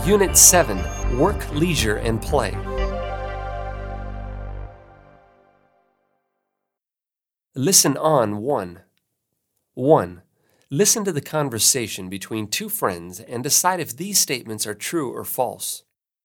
Unit 7, Work, Leisure, and Play. Listen on 1. 1. Listen to the conversation between two friends and decide if these statements are true or false.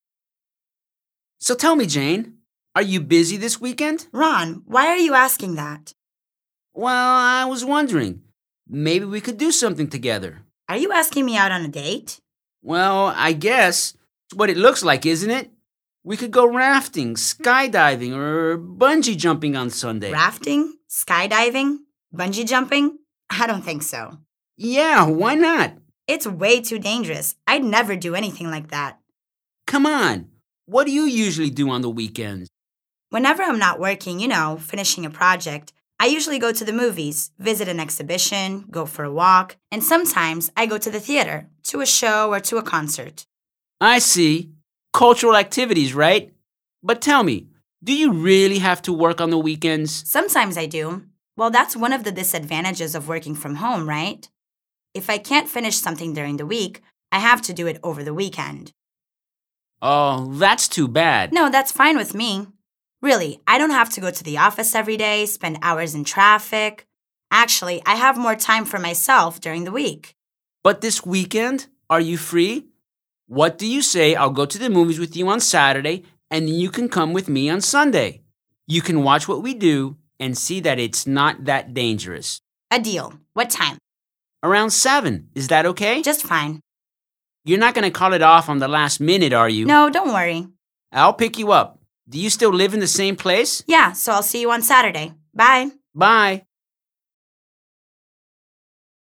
So tell me, Jane, are you busy this weekend? Ron, why are you asking that? Well, I was wondering, maybe we could do something together. Are you asking me out on a date? Well, I guess it's what it looks like, isn't it? We could go rafting, skydiving, or bungee jumping on Sunday. Rafting? Skydiving? Bungee jumping? I don't think so. Yeah, why not? It's way too dangerous. I'd never do anything like that. Come on. What do you usually do on the weekends? Whenever I'm not working, finishing a project, I usually go to the movies, visit an exhibition, go for a walk, and sometimes I go to the theater, to a show or to a concert. I see. Cultural activities, right? But tell me, do you really have to work on the weekends? Sometimes I do. Well, that's one of the disadvantages of working from home, right? If I can't finish something during the week, I have to do it over the weekend. Oh, that's too bad. No, that's fine with me. Really, I don't have to go to the office every day, spend hours in traffic. Actually, I have more time for myself during the week. But this weekend, are you free? What do you say I'll go to the movies with you on Saturday and then you can come with me on Sunday? You can watch what we do and see that it's not that dangerous. A deal. What time? Around 7. Is that okay? Just fine. You're not going to call it off on the last minute, are you? No, don't worry. I'll pick you up. Do you still live in the same place? Yeah, so I'll see you on Saturday. Bye. Bye.